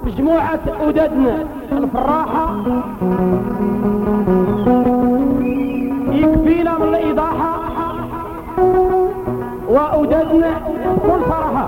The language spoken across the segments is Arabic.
مجموعة أودادنا الفراحة يكفينا من الإيضاحة وأودادنا بكل صراحة.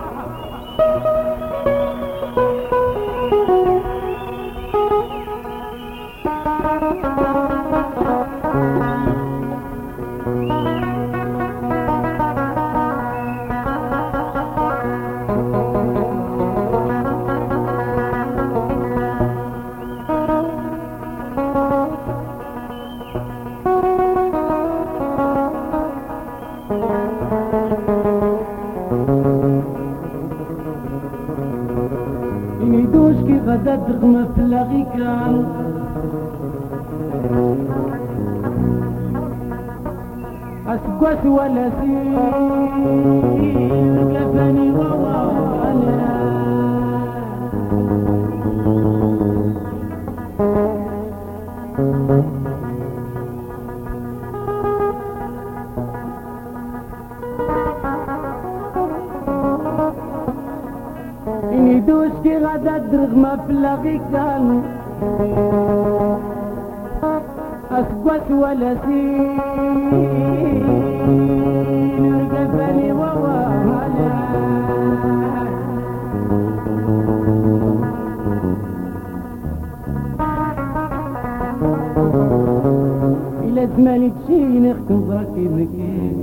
يدوش كي غدا تغمى في لاغي كان أسقوس ولا سير كفاني ووالا يدوش كي غدا تغمى في لاغي كان أسقوس ولا سير كفاني ووالا إلا زماني تجيني اختم ضركي مكين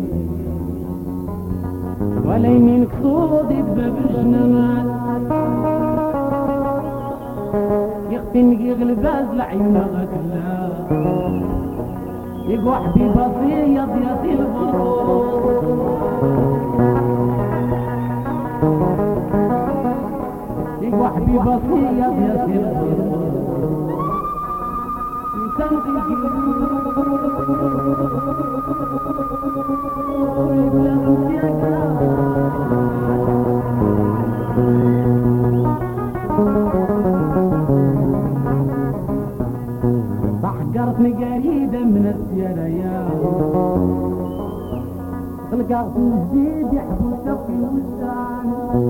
ولا يمينك صوتي باب الجنان يختنك يغلباز لعيونا غكلا يقوى حبيبة صياد ياسي البروس يقوى حبيبة صياد ياسي البروس إنسان ضحكرتني قريبة من السيارة يا خلقت جديد يحبوك في وسان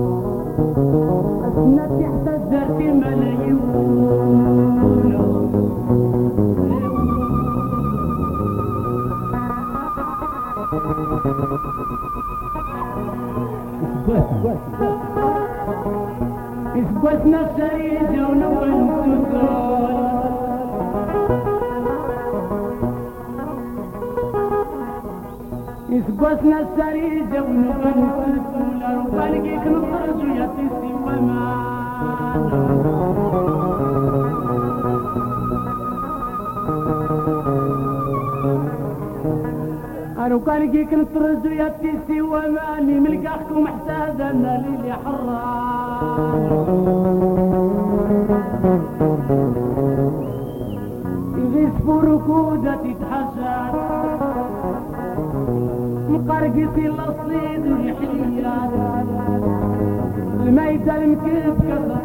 أسنى تحت الزرق ملايين إثبتنا السريجة ونوى السكون إثبتنا السريجة ونوى السكون ربانكيك نخرج ويا تسي أنا كان كيك نطرز ويا تيسي وماني ملقاكم محتاج أنا ليلي حرام يغيس ركودة تتحشر مقرقسي الأصليد والحليات الميتة المكب كثر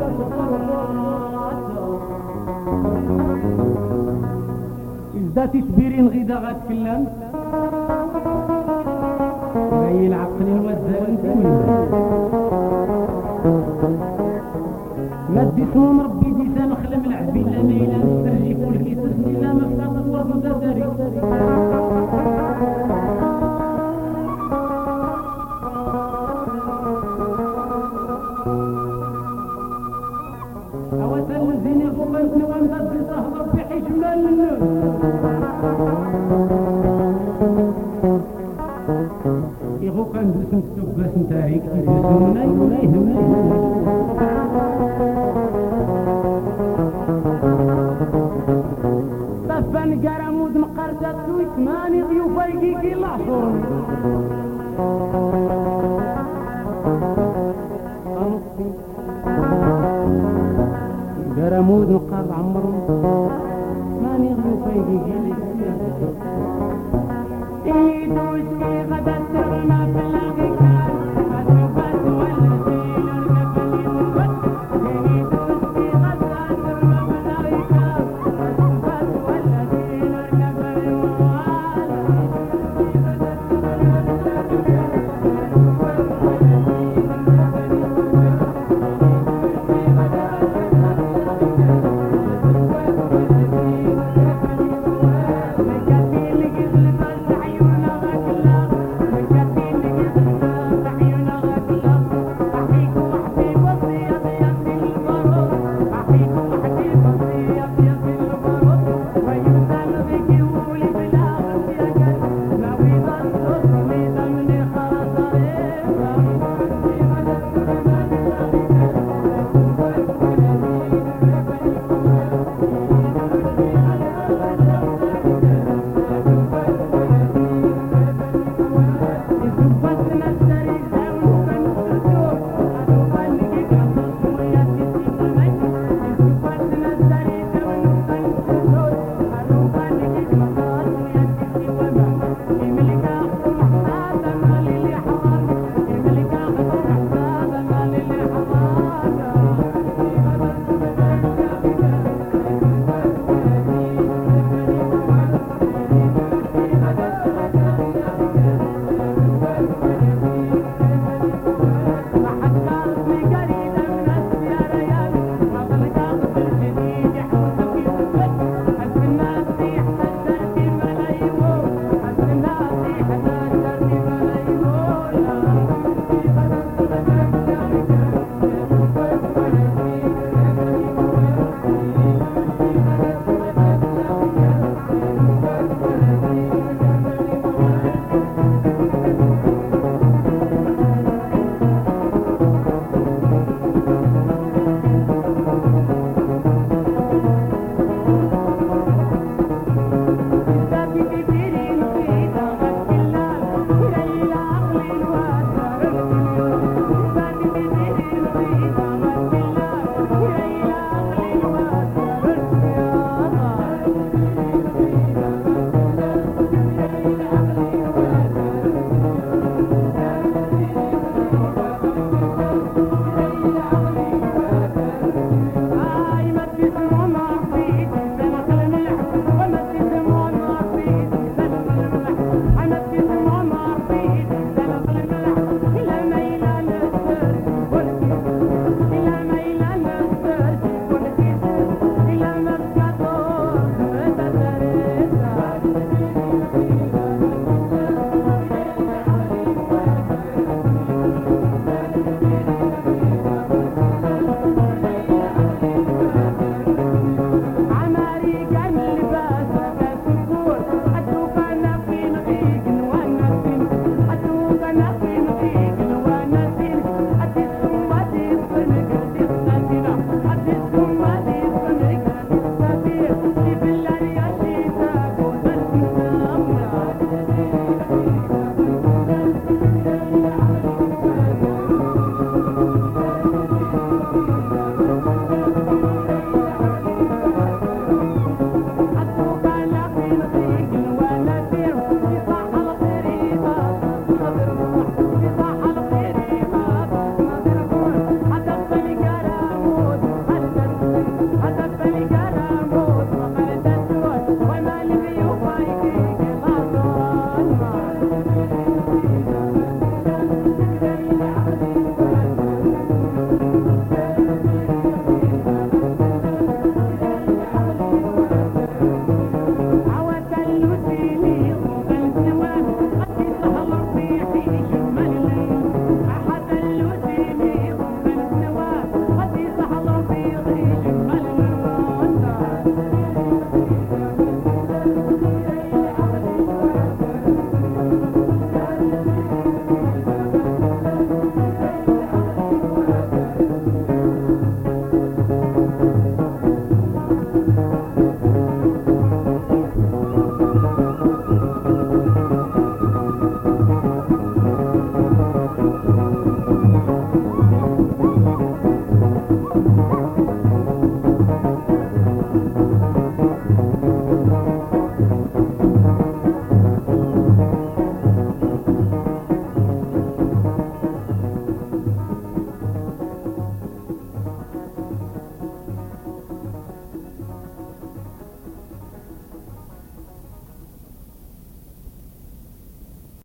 إذا تتبيرين غدا غتكلم باين العقل والزمن ما اسمهم ربي ديسان خلم العبي لا ميلا نسترجف والكيسس لا ما فتاة الورد مدردري أوسن الزين الغبنت وامدد بصهر في حجمنا للنوم يغو كان دوسن كتب بس نتاريك تدوسن مناي بفن قرمود مقرشة سويت ماني ضيوفا يجيكي العشور قرمود مقر عمرو ماني ضيوفا يجيكي يدوش في غدا ترمى في الغكار أسوبات ولا زين أرقب اليوبات يدوش في غدا ترمى في الغكار أسوبات ولا زين أرقب اليوبات في غدا